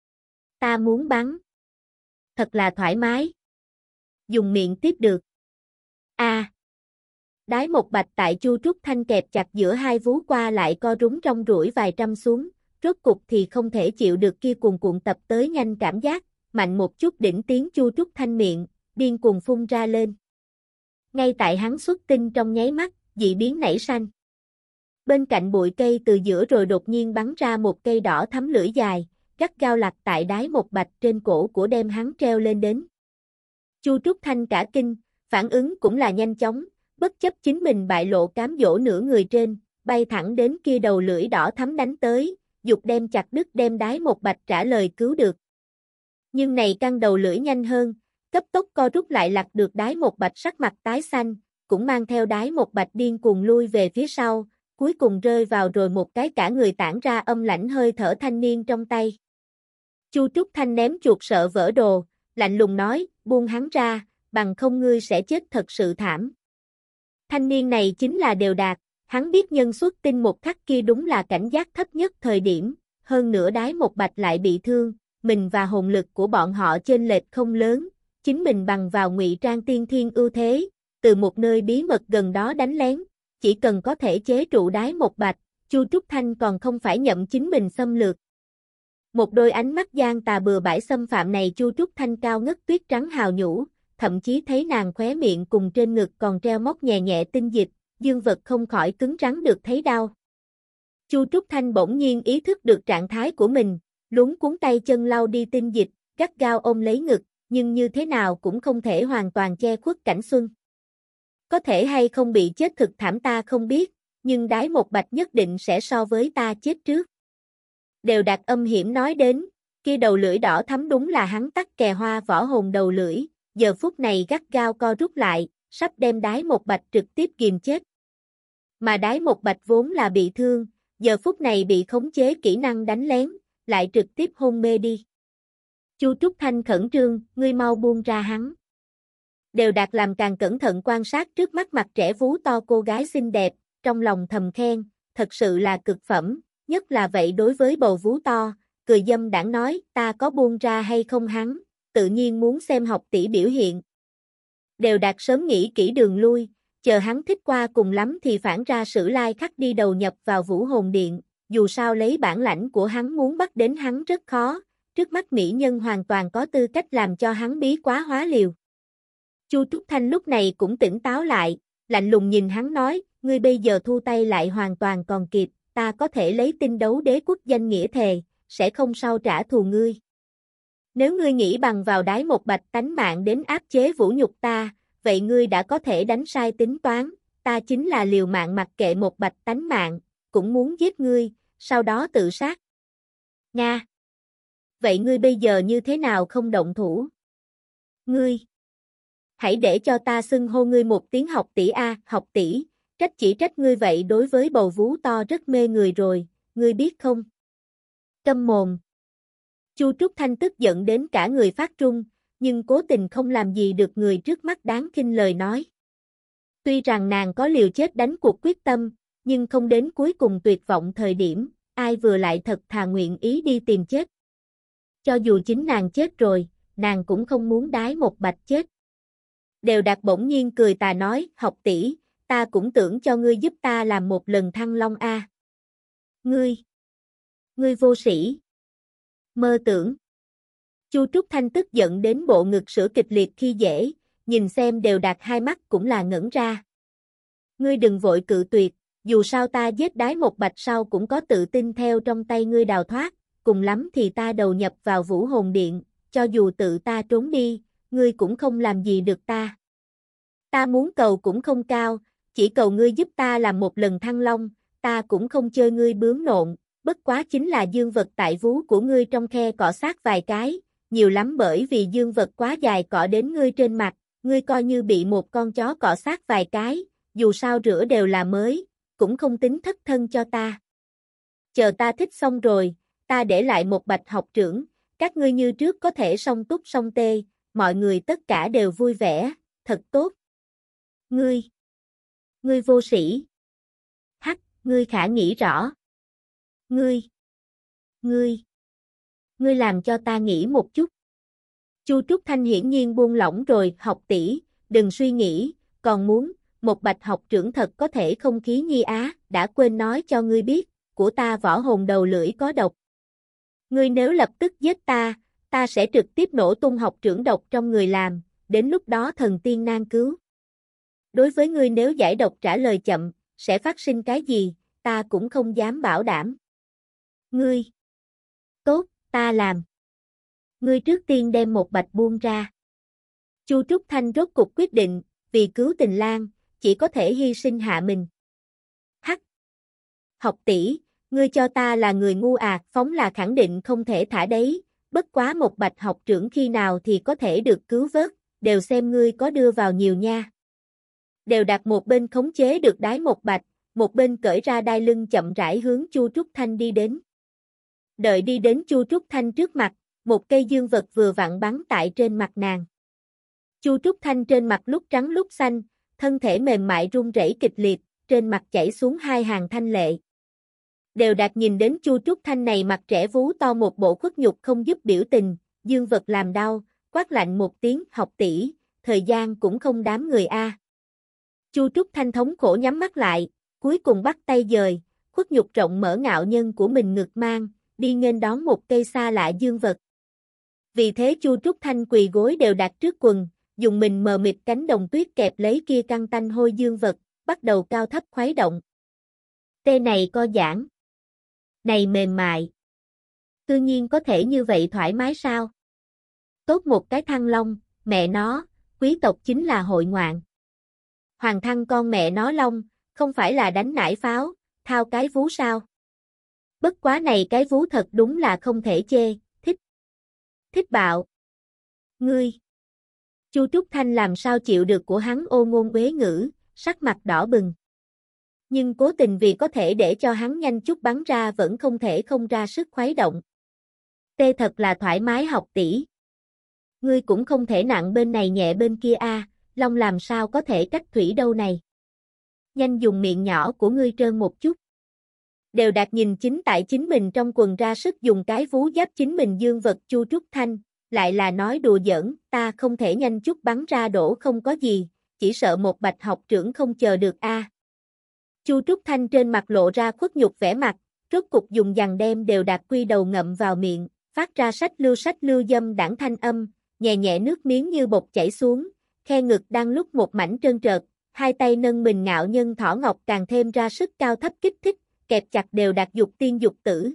S1: Ta muốn bắn. Thật là thoải mái. Dùng miệng tiếp được. A. À. Đái Một Bạch tại Chu Trúc Thanh kẹp chặt giữa hai vú qua lại co rúm trong rủi vài trăm xuống, rốt cục thì không thể chịu được kia cuồn cuộn tập tới nhanh cảm giác, mạnh một chút đỉnh tiếng Chu Trúc Thanh miệng, điên cuồng phun ra lên. Ngay tại hắn xuất tinh trong nháy mắt, dị biến nảy sanh. Bên cạnh bụi cây từ giữa rồi đột nhiên bắn ra một cây đỏ thắm lưỡi dài, gắt gao lặt tại Đái Một Bạch trên cổ của đem hắn treo lên đến. Chu Trúc Thanh cả kinh, phản ứng cũng là nhanh chóng, bất chấp chính mình bại lộ cám dỗ nửa người trên, bay thẳng đến kia đầu lưỡi đỏ thắm đánh tới, dục đem chặt đứt đem Đái Một Bạch trả lời cứu được. Nhưng này căng đầu lưỡi nhanh hơn, cấp tốc co rút lại lặt được Đái Một Bạch sắc mặt tái xanh, cũng mang theo Đái Một Bạch điên cuồng lui về phía sau, cuối cùng rơi vào rồi một cái cả người tản ra âm lãnh hơi thở thanh niên trong tay. Chu Trúc Thanh ném chuột sợ vỡ đồ, lạnh lùng nói, buông hắn ra, bằng không ngươi sẽ chết thật sự thảm. Thanh niên này chính là Đều Đạt, hắn biết nhân xuất tinh một khắc kia đúng là cảnh giác thấp nhất thời điểm, hơn nữa Đái Một Bạch lại bị thương, mình và hồn lực của bọn họ chênh lệch không lớn, chính mình bằng vào ngụy trang tiên thiên ưu thế, từ một nơi bí mật gần đó đánh lén, chỉ cần có thể chế trụ Đái Một Bạch, Chu Trúc Thanh còn không phải nhậm chính mình xâm lược. Một đôi ánh mắt gian tà bừa bãi xâm phạm này Chu Trúc Thanh cao ngất tuyết trắng hào nhũ, thậm chí thấy nàng khóe miệng cùng trên ngực còn treo móc nhẹ nhẹ tinh dịch, dương vật không khỏi cứng rắn được thấy đau. Chu Trúc Thanh bỗng nhiên ý thức được trạng thái của mình, luống cuống tay chân lau đi tinh dịch, gắt gao ôm lấy ngực, nhưng như thế nào cũng không thể hoàn toàn che khuất cảnh xuân. Có thể hay không bị chết thực thảm ta không biết, nhưng Đái Một Bạch nhất định sẽ so với ta chết trước. Đều Đạt âm hiểm nói đến, kia đầu lưỡi đỏ thắm đúng là hắn tắc kè hoa võ hồn đầu lưỡi, giờ phút này gắt gao co rút lại, sắp đem Đái Một Bạch trực tiếp ghim chết. Mà Đái Một Bạch vốn là bị thương, giờ phút này bị khống chế kỹ năng đánh lén, lại trực tiếp hôn mê đi. Chu Trúc Thanh khẩn trương, ngươi mau buông ra hắn. Đều Đạt làm càng cẩn thận quan sát trước mắt mặt trẻ vú to cô gái xinh đẹp, trong lòng thầm khen, thật sự là cực phẩm, nhất là vậy đối với bầu vú to, cười dâm đãng nói, ta có buông ra hay không hắn, tự nhiên muốn xem học tỷ biểu hiện. Đều Đạt sớm nghĩ kỹ đường lui, chờ hắn thích qua cùng lắm thì phản ra Sử Lai Khắc đi đầu nhập vào Vũ Hồn Điện, dù sao lấy bản lãnh của hắn muốn bắt đến hắn rất khó, trước mắt mỹ nhân hoàn toàn có tư cách làm cho hắn bí quá hóa liều. Chu Trúc Thanh lúc này cũng tỉnh táo lại, lạnh lùng nhìn hắn nói, ngươi bây giờ thu tay lại hoàn toàn còn kịp, ta có thể lấy tinh đấu đế quốc danh nghĩa thề, sẽ không sau trả thù ngươi. Nếu ngươi nghĩ bằng vào Đái Một Bạch tánh mạng đến áp chế vũ nhục ta, vậy ngươi đã có thể đánh sai tính toán, ta chính là liều mạng mặc kệ Một Bạch tánh mạng, cũng muốn giết ngươi, sau đó tự sát. Nga! Vậy ngươi bây giờ như thế nào không động thủ? Ngươi! Hãy để cho ta xưng hô ngươi một tiếng học tỷ a, học tỷ, trách chỉ trách ngươi vậy đối với bầu vú to rất mê người rồi, ngươi biết không? Câm mồm! Chu Trúc Thanh tức giận đến cả người phát run, nhưng cố tình không làm gì được người trước mắt đáng khinh lời nói. Tuy rằng nàng có liều chết đánh cuộc quyết tâm, nhưng không đến cuối cùng tuyệt vọng thời điểm, ai vừa lại thật thà nguyện ý đi tìm chết. Cho dù chính nàng chết rồi, nàng cũng không muốn Đái Một Bạch chết. Đều Đạt bỗng nhiên cười tà nói, học tỷ, ta cũng tưởng cho ngươi giúp ta làm một lần Thăng Long a. Ngươi! Ngươi vô sĩ! Mơ tưởng! Chu Trúc Thanh tức giận đến bộ ngực sữa kịch liệt khi dễ, nhìn xem Đều Đạt hai mắt cũng là ngẩn ra. Ngươi đừng vội cự tuyệt, dù sao ta giết Đái Một Bạch sau cũng có tự tin theo trong tay ngươi đào thoát, cùng lắm thì ta đầu nhập vào Vũ Hồn Điện, cho dù tự ta trốn đi, ngươi cũng không làm gì được ta. Ta muốn cầu cũng không cao, chỉ cầu ngươi giúp ta làm một lần Thăng Long, ta cũng không chơi ngươi bướm nộn, bất quá chính là dương vật tại vú của ngươi trong khe cọ sát vài cái, nhiều lắm bởi vì dương vật quá dài cọ đến ngươi trên mặt, ngươi coi như bị một con chó cọ sát vài cái, dù sao rửa đều là mới, cũng không tính thất thân cho ta. Chờ ta thích xong rồi, ta để lại một Bạch học trưởng, các ngươi như trước có thể song túc song tê, mọi người tất cả đều vui vẻ, thật tốt. Ngươi! Ngươi vô sĩ! Hắc, ngươi khả nghĩ rõ. Ngươi! Ngươi! Ngươi làm cho ta nghĩ một chút. Chu Trúc Thanh hiển nhiên buông lỏng rồi, học tỷ, đừng suy nghĩ, còn muốn, một Bạch học trưởng thật có thể không khí nhi á, đã quên nói cho ngươi biết, của ta võ hồn đầu lưỡi có độc. Ngươi nếu lập tức giết ta, ta sẽ trực tiếp nổ tung học trưởng độc trong người làm, đến lúc đó thần tiên nan cứu. Đối với ngươi nếu giải độc trả lời chậm, sẽ phát sinh cái gì, ta cũng không dám bảo đảm. Ngươi! Tốt, ta làm. Ngươi trước tiên đem một Bạch buông ra. Chu Trúc Thanh rốt cục quyết định, vì cứu Tình Lang, chỉ có thể hy sinh hạ mình. Hắc! Học tỷ, ngươi cho ta là người ngu à, phóng là khẳng định không thể thả đấy, bất quá một Bạch học trưởng khi nào thì có thể được cứu vớt, đều xem ngươi có đưa vào nhiều nha. Đều Đạt một bên khống chế được Đái Một Bạch, một bên cởi ra đai lưng chậm rãi hướng Chu Trúc Thanh đi đến. Đợi đi đến Chu Trúc Thanh trước mặt, một cây dương vật vừa vặn bắn tại trên mặt nàng. Chu Trúc Thanh trên mặt lúc trắng lúc xanh, thân thể mềm mại run rẩy kịch liệt, trên mặt chảy xuống hai hàng thanh lệ. Đều Đạt nhìn đến Chu Trúc Thanh này mặt trẻ vú to một bộ khuất nhục không giúp biểu tình, dương vật làm đau, quát lạnh một tiếng, học tỷ, thời gian cũng không đám người a. Chu Trúc Thanh thống khổ nhắm mắt lại, cuối cùng bắt tay dời, khuất nhục rộng mở ngạo nhân của mình ngực mang, đi nghênh đón một cây xa lạ dương vật. Vì thế Chu Trúc Thanh quỳ gối Đều Đạt trước quần, dùng mình mờ mịt cánh đồng tuyết kẹp lấy kia căng tanh hôi dương vật, bắt đầu cao thấp khuấy động. Tê này co giãn. Này mềm mại. Tự nhiên có thể như vậy thoải mái sao? Tốt một cái Thăng Long, mẹ nó, quý tộc chính là hội ngoạn. Hoàng thăng con mẹ nó Long, không phải là đánh nải pháo, thao cái vú sao? Bất quá này cái vú thật đúng là không thể chê, thích. Thích bạo. Ngươi. Chu Trúc Thanh làm sao chịu được của hắn ô ngôn uế ngữ, sắc mặt đỏ bừng. Nhưng cố tình vì có thể để cho hắn nhanh chút bắn ra vẫn không thể không ra sức khuấy động. Tê thật là thoải mái học tỷ. Ngươi cũng không thể nặng bên này nhẹ bên kia a, à, Long làm sao có thể cách thủy đâu này. Nhanh dùng miệng nhỏ của ngươi trơn một chút. Đều Đạt nhìn chính tại chính mình trong quần ra sức dùng cái vú giáp chính mình dương vật Chu Trúc Thanh, lại là nói đùa giỡn, ta không thể nhanh chút bắn ra đổ không có gì, chỉ sợ một bạch học trưởng không chờ được a. À. Chu Trúc Thanh trên mặt lộ ra khuất nhục vẻ mặt, rốt cục dùng dằn đem Đều Đạt quy đầu ngậm vào miệng, phát ra sách lưu sách lưu dâm đảng thanh âm, nhẹ nhẹ nước miếng như bột chảy xuống, khe ngực đang lúc một mảnh trơn trợt, hai tay nâng mình ngạo nhân thỏ ngọc càng thêm ra sức cao thấp kích thích, kẹp chặt Đều Đạt dục tiên dục tử.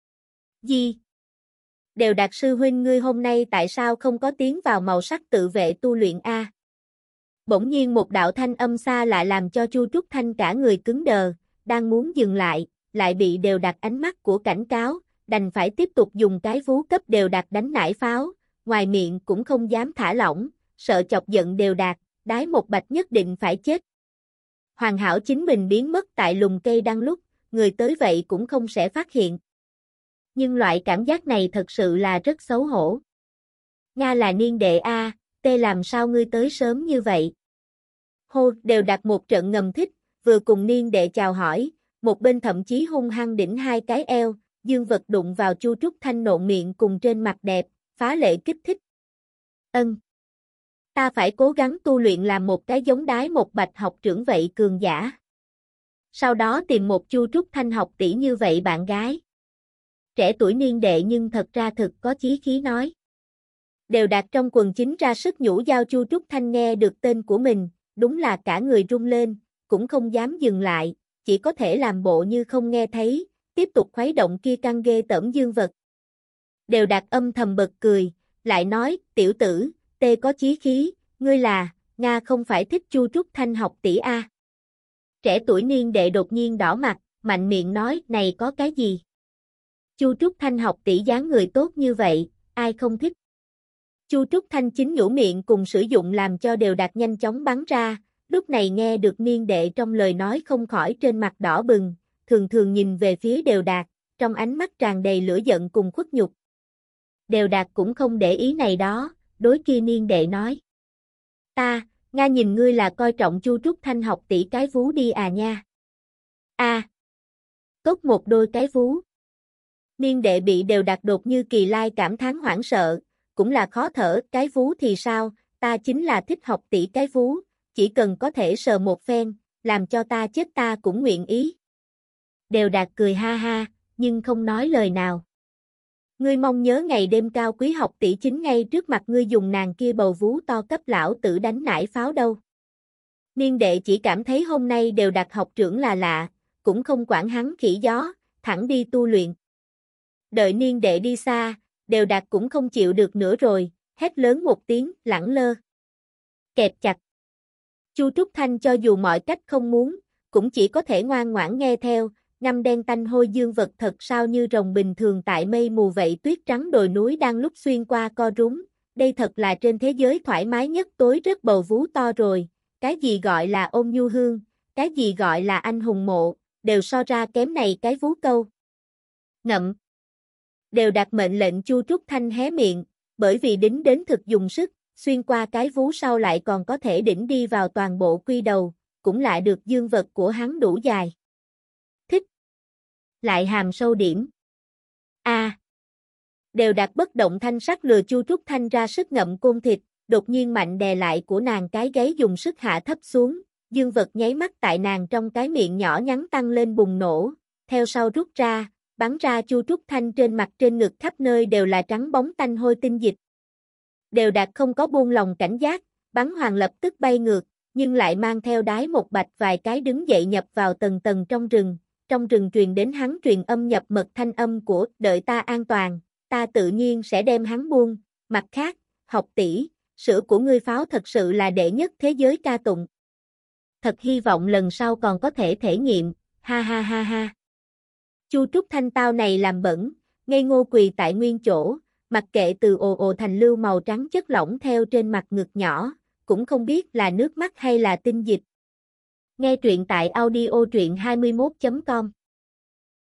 S1: Gì? Đều Đạt sư huynh ngươi hôm nay tại sao không có tiến vào màu sắc tự vệ tu luyện a? Bỗng nhiên một đạo thanh âm xa lại làm cho Chu Trúc Thanh cả người cứng đờ, đang muốn dừng lại, lại bị Đều Đạt ánh mắt của cảnh cáo, đành phải tiếp tục dùng cái vú cấp Đều Đạt đánh nải pháo, ngoài miệng cũng không dám thả lỏng, sợ chọc giận Đều Đạt, đái một bạch nhất định phải chết. Hoàn hảo chính mình biến mất tại lùm cây đang lúc, người tới vậy cũng không sẽ phát hiện. Nhưng loại cảm giác này thật sự là rất xấu hổ. Nga là niên đệ a, tê làm sao ngươi tới sớm như vậy? Hô, Đều Đạt một trận ngầm thích, vừa cùng niên đệ chào hỏi, một bên thậm chí hung hăng đỉnh hai cái eo, dương vật đụng vào Chu Trúc Thanh nộn miệng cùng trên mặt đẹp, phá lệ kích thích. Ân. Ta phải cố gắng tu luyện làm một cái giống đái một bạch học trưởng vậy cường giả. Sau đó tìm một Chu Trúc Thanh học tỷ như vậy bạn gái. Trẻ tuổi niên đệ nhưng thật ra thực có chí khí nói. Đều Đạt trong quần chính ra sức nhủ giao Chu Trúc Thanh nghe được tên của mình, đúng là cả người rung lên, cũng không dám dừng lại, chỉ có thể làm bộ như không nghe thấy, tiếp tục khuấy động kia căng ghê tởm dương vật. Đều Đạt âm thầm bật cười, lại nói, tiểu tử, tê có chí khí, ngươi là, Nga không phải thích Chu Trúc Thanh học tỷ a. Trẻ tuổi niên đệ đột nhiên đỏ mặt, mạnh miệng nói, này có cái gì? Chu Trúc Thanh học tỷ dáng người tốt như vậy, ai không thích? Chu Trúc Thanh chính nhũ miệng cùng sử dụng làm cho Đều Đạt nhanh chóng bắn ra, lúc này nghe được niên đệ trong lời nói không khỏi trên mặt đỏ bừng, thường thường nhìn về phía Đều Đạt, trong ánh mắt tràn đầy lửa giận cùng khuất nhục. Đều Đạt cũng không để ý này đó, đối kia niên đệ nói. Ta, Nga nhìn ngươi là coi trọng Chu Trúc Thanh học tỷ cái vú đi à nha. A. À, tốt một đôi cái vú. Niên đệ bị Đều Đạt đột như kỳ lai cảm thán hoảng sợ, cũng là khó thở, cái vú thì sao, ta chính là thích học tỷ cái vú, chỉ cần có thể sờ một phen, làm cho ta chết ta cũng nguyện ý. Đều Đạt cười ha ha, nhưng không nói lời nào. Ngươi mong nhớ ngày đêm cao quý học tỷ chính ngay trước mặt ngươi dùng nàng kia bầu vú to cấp lão tử đánh nải pháo đâu. Niên đệ chỉ cảm thấy hôm nay Đều Đạt học trưởng là lạ, cũng không quản hắn khỉ gió, thẳng đi tu luyện. Đợi niên đệ đi xa, Đều Đạt cũng không chịu được nữa rồi, hét lớn một tiếng, lẳng lơ. Kẹp chặt. Chu Trúc Thanh cho dù mọi cách không muốn, cũng chỉ có thể ngoan ngoãn nghe theo, ngăm đen tanh hôi dương vật thật sao như rồng bình thường tại mây mù vậy tuyết trắng đồi núi đang lúc xuyên qua co rúm, đây thật là trên thế giới thoải mái nhất tối rất bầu vú to rồi, cái gì gọi là ôn nhu hương, cái gì gọi là anh hùng mộ, đều so ra kém này cái vú câu. Ngậm. Đều Đạt mệnh lệnh Chu Trúc Thanh hé miệng, bởi vì đính đến thực dùng sức, xuyên qua cái vú sau lại còn có thể đỉnh đi vào toàn bộ quy đầu, cũng lại được dương vật của hắn đủ dài. Thích. Lại hàm sâu điểm. A. À. Đều Đạt bất động thanh sắc lừa Chu Trúc Thanh ra sức ngậm côn thịt, đột nhiên mạnh đè lại của nàng cái gáy dùng sức hạ thấp xuống, dương vật nháy mắt tại nàng trong cái miệng nhỏ nhắn tăng lên bùng nổ, theo sau rút ra, bắn ra Chu Trúc Thanh trên mặt trên ngực khắp nơi đều là trắng bóng tanh hôi tinh dịch. Đều Đạt không có buông lòng cảnh giác, bắn hoàng lập tức bay ngược, nhưng lại mang theo đái một bạch vài cái đứng dậy nhập vào tầng tầng trong rừng, trong rừng truyền đến hắn truyền âm nhập mật thanh âm của đợi ta an toàn, ta tự nhiên sẽ đem hắn buông, mặt khác, học tỷ, sữa của ngươi pháo thật sự là đệ nhất thế giới ca tụng. Thật hy vọng lần sau còn có thể thể nghiệm, ha ha ha ha. Chu Trúc Thanh tao này làm bẩn, ngây ngô quỳ tại nguyên chỗ, mặc kệ từ ồ ồ thành lưu màu trắng chất lỏng theo trên mặt ngực nhỏ, cũng không biết là nước mắt hay là tinh dịch. Nghe truyện tại audio truyện hai mươi mốt chấm com